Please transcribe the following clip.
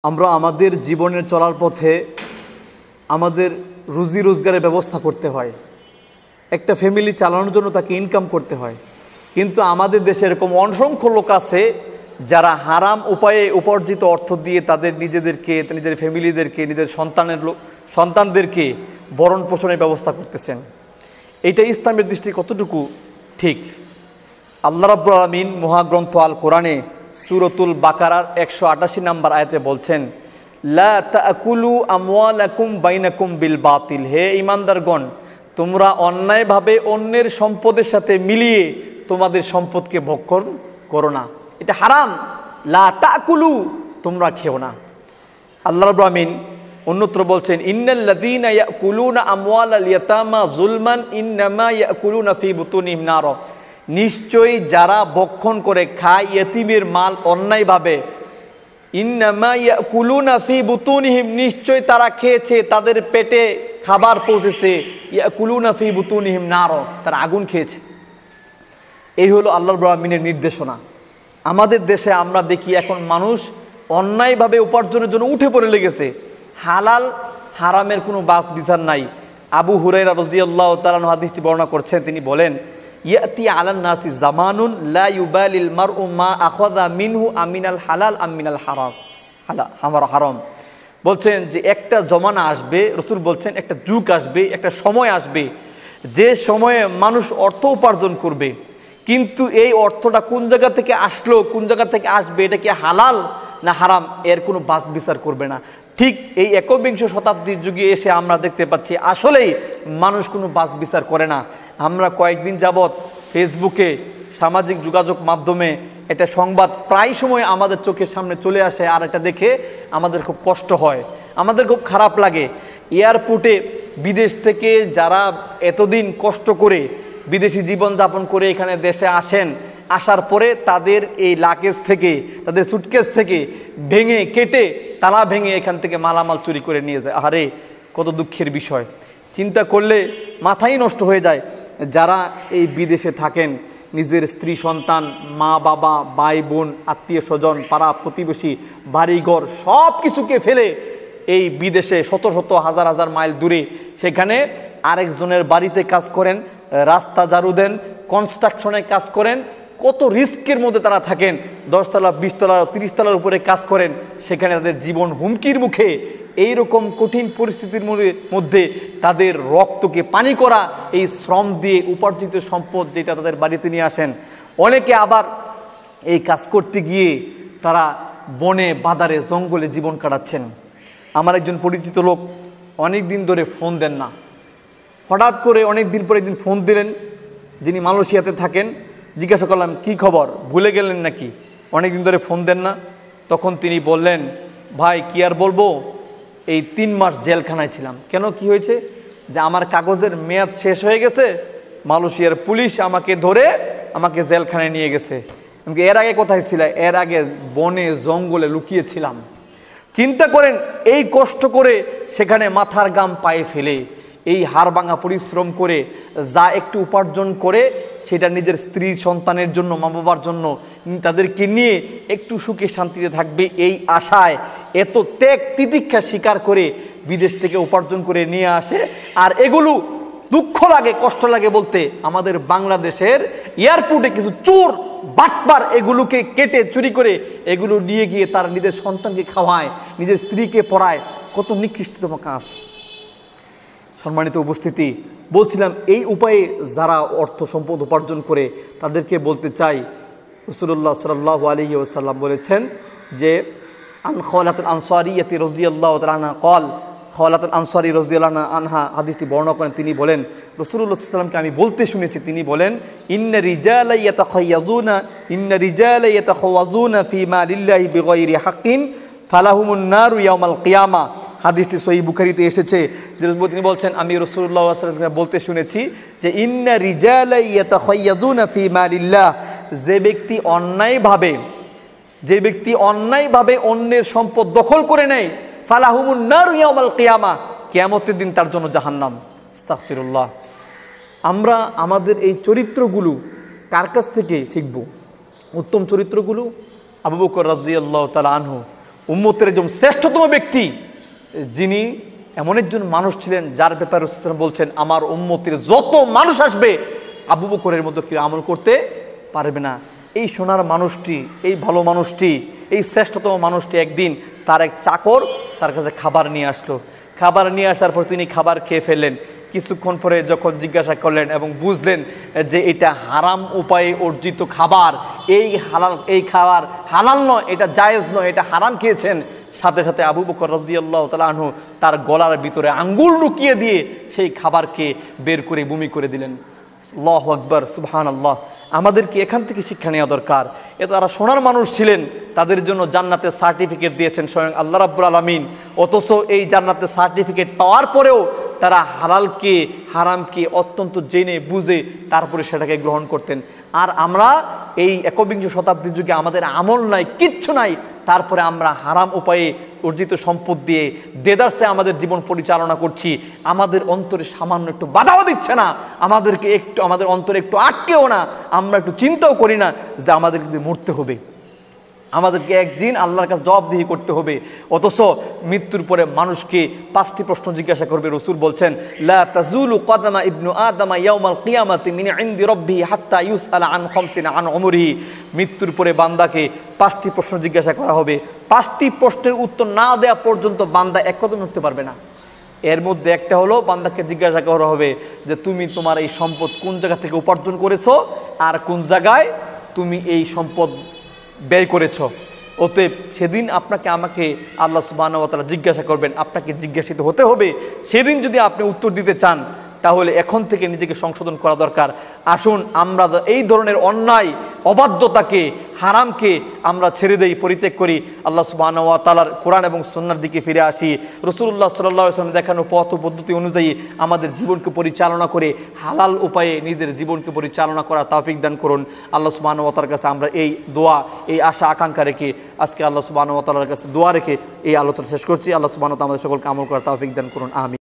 আমরা আমাদের জীবনের চলার পথে আমাদের রুজি রোজগারের ব্যবস্থা করতে হয়। একটা ফ্যামিলি চালানোর জন্য তাকে ইনকাম করতে হয়। কিন্তু আমাদের দেশে এরকম অসংখ্য লোক আছে যারা হারাম উপায়ে উপার্জিত অর্থ দিয়ে তাদের নিজেদেরকে, নিজের ফ্যামিলিদেরকে, নিজের সন্তানদেরকে ভরণ পোষণের ব্যবস্থা করতেছেন। এইটা ইসলামের দৃষ্টি কতটুকু ঠিক? আল্লাহ রাব্বুল আলামিন মহাগ্রন্থ আল কোরআনে সূরাতুল বাকারার 188 নম্বর আয়াতে বলছেন, লা তাকুলু আমওয়ালাকুম বাইনাকুম বিল বাতিল। হে ঈমানদারগণ, তোমরা অন্যায়ভাবে অন্যের সম্পদের সাথে মিলিয়ে তোমাদের সম্পদকে ভক্ষণ করো না। এটা হারাম। লা তাকুলু, তোমরা খেও না। আল্লাহ রাব্বুল আলামিন অন্যত্র বলছেন, ইন্নাল্লাযীনা ইয়াকুলুনা আমওয়ালাল ইয়াতামা যুলমান ইন্নামা ইয়াকুলুনা ফি বুতুনিহিম নার। নিশ্চয়ই যারা ভক্ষণ করে খায় ইয়েতিমের মাল অন্যায়ভাবে, ইন্নামা ইয়াকুলুনা ফি বুতুনিহিম, নিশ্চয়ই তারা খেয়েছে, তাদের পেটে খাবার পৌঁছেছে, ইয়াকুলুনা ফি বুতুনিহিম নার, তারা আগুন খেয়েছে। এই হলো আল্লাহ রাব্বুল আলামিনের নির্দেশনা। আমাদের দেশে আমরা দেখি এখন মানুষ অন্যায়ভাবে উপার্জনের জন্য উঠে পড়ে লেগেছে। হালাল হারামের কোনো বাছ বিচার নাই। আবু হুরায়রা রাদিয়াল্লাহু তাআলা আনহু হাদিসটি বর্ণনা করছেন, তিনি বলেন, ইয়াতি আলান নাসি জামানুন লা ইউবালিল মারউ মা আখাযা মিনহু আমিনাল হালাল আমিনাল হারাম। বলছেন যে একটা জমানা আসবে, রাসূল বলছেন একটা যুগ আসবে, একটা সময় আসবে যে সময়ে মানুষ অর্থ উপার্জন করবে, কিন্তু এই অর্থটা কোন জায়গা থেকে আসলো, কোন জায়গা থেকে আসবে, এটা কি হালাল না হারাম, এর কোনো বাছ বিচার করবে না। ঠিক এই একবিংশ শতাব্দীর যুগে এসে আমরা দেখতে পাচ্ছি আসলেই মানুষ কোনো বাছ বিচার করে না। আমরা কয়েকদিন যাবৎ ফেসবুকে, সামাজিক যোগাযোগ মাধ্যমে এটা সংবাদ প্রায় সময় আমাদের চোখের সামনে চলে আসে, আর এটা দেখে আমাদের খুব কষ্ট হয়, আমাদের খুব খারাপ লাগে। এয়ারপোর্টে বিদেশ থেকে যারা এতদিন কষ্ট করে বিদেশি জীবনযাপন করে এখানে দেশে আসেন, আসার পরে তাদের এই লাগেজ থেকে, তাদের সুটকেস থেকে ভেঙে কেটে তালা ভেঙে এখান থেকে মালামাল চুরি করে নিয়ে যায়। আরে কত দুঃখের বিষয়! চিন্তা করলে মাথাই নষ্ট হয়ে যায়। যারা এই বিদেশে থাকেন, নিজের স্ত্রী সন্তান, মা বাবা, ভাই বোন, আত্মীয় স্বজন, পাড়া প্রতিবেশী, বাড়িঘর সব কিছুকে ফেলে এই বিদেশে শত শত হাজার হাজার মাইল দূরে সেখানে আরেকজনের বাড়িতে কাজ করেন, রাস্তা ঝাড়ু দেন, কনস্ট্রাকশনে কাজ করেন, কত রিস্কের মধ্যে তারা থাকেন। 10 তলা, 20 তলা, 30 তলার উপরে কাজ করেন, সেখানে তাদের জীবন হুমকির মুখে। এই রকম কঠিন পরিস্থিতির মধ্যে তাদের রক্তকে পানি করা এই শ্রম দিয়ে উপার্জিত সম্পদ যেটা তাদের বাড়িতে নিয়ে আসেন। অনেকে আবার এই কাজ করতে গিয়ে তারা বনে বাদারে জঙ্গলে জীবন কাটাচ্ছেন। আমার একজন পরিচিত লোক অনেক দিন ধরে ফোন দেন না, হঠাৎ করে অনেক দিন পরে একদিন ফোন দিলেন, যিনি মালয়েশিয়াতে থাকেন। জিজ্ঞাসা করলাম, কি খবর, ভুলে গেলেন নাকি, অনেক দিন ধরে ফোন দেন না? তখন তিনি বললেন, ভাই কি আর বলবো, এই 3 মাস জেলখানায় ছিলাম। কেন, কি হয়েছে? যে আমার কাগজের মেয়াদ শেষ হয়ে গেছে, মালয়েশিয়ার পুলিশ আমাকে ধরে আমাকে জেলখানায় নিয়ে গেছে। এর আগে কোথায় ছিল? এর আগে বনে জঙ্গলে লুকিয়েছিলাম। চিন্তা করেন, এই কষ্ট করে সেখানে মাথার ঘাম পায়ে ফেলে, এই হাড়ভাঙা পরিশ্রম করে যা একটু উপার্জন করে সেটা নিজের স্ত্রী সন্তানের জন্য, মা বাবার জন্য, তাদেরকে নিয়ে একটু সুখে শান্তিতে থাকবে এই আশায় এত ত্যাগ তিতিক্ষা স্বীকার করে বিদেশ থেকে উপার্জন করে নিয়ে আসে। আর এগুলো দুঃখ লাগে, কষ্ট লাগে বলতে, আমাদের বাংলাদেশের এয়ারপোর্টে কিছু চোর বাটপার এগুলোকে কেটে চুরি করে এগুলো নিয়ে গিয়ে তারা নিজের সন্তানকে খাওয়ায়, নিজের স্ত্রীকে পড়ায়। কত নিকৃষ্টতম কাজ! সম্মানিত উপস্থিতি, বলছিলাম এই উপায়ে যারা অর্থ সম্পদ উপার্জন করে তাদেরকে বলতে চাই, রাসূলুল্লাহ সাল্লাল্লাহু আলাইহি ওয়াসাল্লাম বলেছেন যে, আন খাওলাতুল আনসারিয়াতি রাদিয়াল্লাহু তাআলা আনহা قال, খাওলাতুল আনসারী রাদিয়াল্লাহু আনহা হাদিসটি বর্ণনা করেন। তিনি বলেন, রাসূলুল্লাহ সাল্লাল্লাহু আলাইহি ওয়াসাল্লামকে আমি বলতে শুনেছি, তিনি বলেন, ইন্না রিজালা ইয়াতাখাওয়াজুনা ফি মালিল্লাহি বিগাইরি হাক্কিন ফালাহুমুন নারু ইয়াউমাল কিয়ামা। হাদিসটি সহিহ বুখারীতে এসেছে। তিনি বলছেন, আমি রাসূলুল্লাহ সাল্লাল্লাহু আলাইহি ওয়াসাল্লামকে বলতে শুনেছি যে, ইন্না রিজালা ইয়াতাখাওয়াজুনা ফি মালিল্লাহ, যে ব্যক্তি অন্যায়ভাবে অন্যের সম্পদ দখল করে নেয়, ফালাহুমুন নারু ইয়াউমাল কিয়ামা, কিয়ামতের দিন তার জন্য জাহান্নাম। আস্তাগফিরুল্লাহ। আমরা আমাদের এই চরিত্রগুলো কার কাছ থেকে শিখব? উত্তম চরিত্রগুলো আবু বকর রাদিয়াল্লাহু তাআলা আনহু, উম্মতের একজন শ্রেষ্ঠতম ব্যক্তি, যিনি এমন একজন মানুষ ছিলেন যার ব্যাপারে রাসূল বলছেন, আমার উম্মতের যত মানুষ আসবে আবু বকরের মতো কেউ আমল করতে পারবে না। এই সোনার মানুষটি, এই ভালো মানুষটি, এই শ্রেষ্ঠতম মানুষটি একদিন তার এক চাকর তার কাছে খাবার নিয়ে আসলো। খাবার নিয়ে আসার পর তিনি খাবার খেয়ে ফেললেন। কিছুক্ষণ পরে যখন জিজ্ঞাসা করলেন এবং বুঝলেন যে এটা হারাম উপায়ে অর্জিত খাবার, এই খাবার হালাল নয়, এটা জায়েজ নয়, এটা হারাম খেয়েছেন, সাথে সাথে আবু বকর রাদিয়াল্লাহু তাআলা আনহু তার গলার ভিতরে আঙ্গুল ঢুকিয়ে দিয়ে সেই খাবারকে বের করে বমি করে দিলেন। আল্লাহু আকবার, সুবহানাল্লাহ। আমাদেরকে এখান থেকে শিক্ষা নেওয়া দরকার। তারা সোনার মানুষ ছিলেন, তাদের জন্য জান্নাতের সার্টিফিকেট দিয়েছেন স্বয়ং আল্লাহ রাব্বুল আলামিন। অথচ এই জান্নাতের সার্টিফিকেট পাওয়ার পরেও তারা হালালকে হারামকে অত্যন্ত জেনে বুঝে তারপরে সেটাকে গ্রহণ করতেন। আর আমরা এই একবিংশ শতাব্দীর যুগে আমাদের আমল নাই, কিচ্ছু নাই, তারপরে আমরা হারাম উপায়ে অর্জিত সম্পদ দিয়ে দেদারসে আমাদের জীবন পরিচালনা করছি। আমাদের অন্তরে সামান্য একটু বাধাও দিচ্ছে না, আমাদেরকে একটু আমাদের অন্তরে একটু আটকেও না, আমরা একটু চিন্তাও করি না যে আমাদেরকে মরতে হবে, আমাদেরকে একদিন আল্লাহর কাছে জবাবদিহি করতে হবে। অথচ মৃত্যুর পরে মানুষকে 5টি প্রশ্ন জিজ্ঞাসা করবে। রাসূল বলছেন, লা তাজুলু কদামা ইবনু আদমা ইয়াউমাল কিয়ামাতি মিন ইনদি রাব্বিহি হাত্তা ইউসআলা আন খামসিনা আন উমরিহি। মৃত্যুর পরে বান্দাকে 5টি প্রশ্ন জিজ্ঞাসা করা হবে। 5টি প্রশ্নের উত্তর না দেওয়া পর্যন্ত বান্দা এক কদম উঠতে পারবে না। এর মধ্যে একটা হলো, বান্দাকে জিজ্ঞাসা করা হবে যে তুমি তোমার এই সম্পদ কোন জায়গা থেকে উপার্জন করেছো আর কোন জায়গায় তুমি এই সম্পদ ব্যয় করেছ। অতএব সেদিন আপনাকে আমাকে আল্লাহ সুবহানাহু ওয়া তাআলা জিজ্ঞাসা করবেন, আপনাকে জিজ্ঞাসিত হতে হবে। সেদিন যদি আপনি উত্তর দিতে চান তাহলে এখন থেকে নিজেকে সংশোধন করা দরকার। আসুন আমরা এই ধরনের অন্যায়, অবাধ্যতাকে, হারামকে আমরা ছেড়ে দেই, পরিত্যাগ করি, আল্লাহ সুবহানাহু ওয়া তাআলার কোরআন এবং সুন্নাহর দিকে ফিরে আসি। রাসূলুল্লাহ সাল্লাল্লাহু আলাইহি ওয়াসাল্লাম দেখানো পথ পদ্ধতি অনুযায়ী আমাদের জীবনকে পরিচালনা করে হালাল উপায়ে নিজের জীবনকে পরিচালনা করার তৌফিক দান করুন। আল্লাহ সুবহানাহু ওয়া তাআলার কাছে আমরা এই দোয়া, এই আশা আকাঙ্ক্ষা রেখে আজকে আল্লাহ সুবহানাহু ওয়া তাআলার কাছে দোয়া রেখে এই আলোচনা শেষ করছি। আল্লাহ সুবহানাহু ওয়া তাআলা আমাদের সকলকে আমল করার তৌফিক দান করুন। আমিন।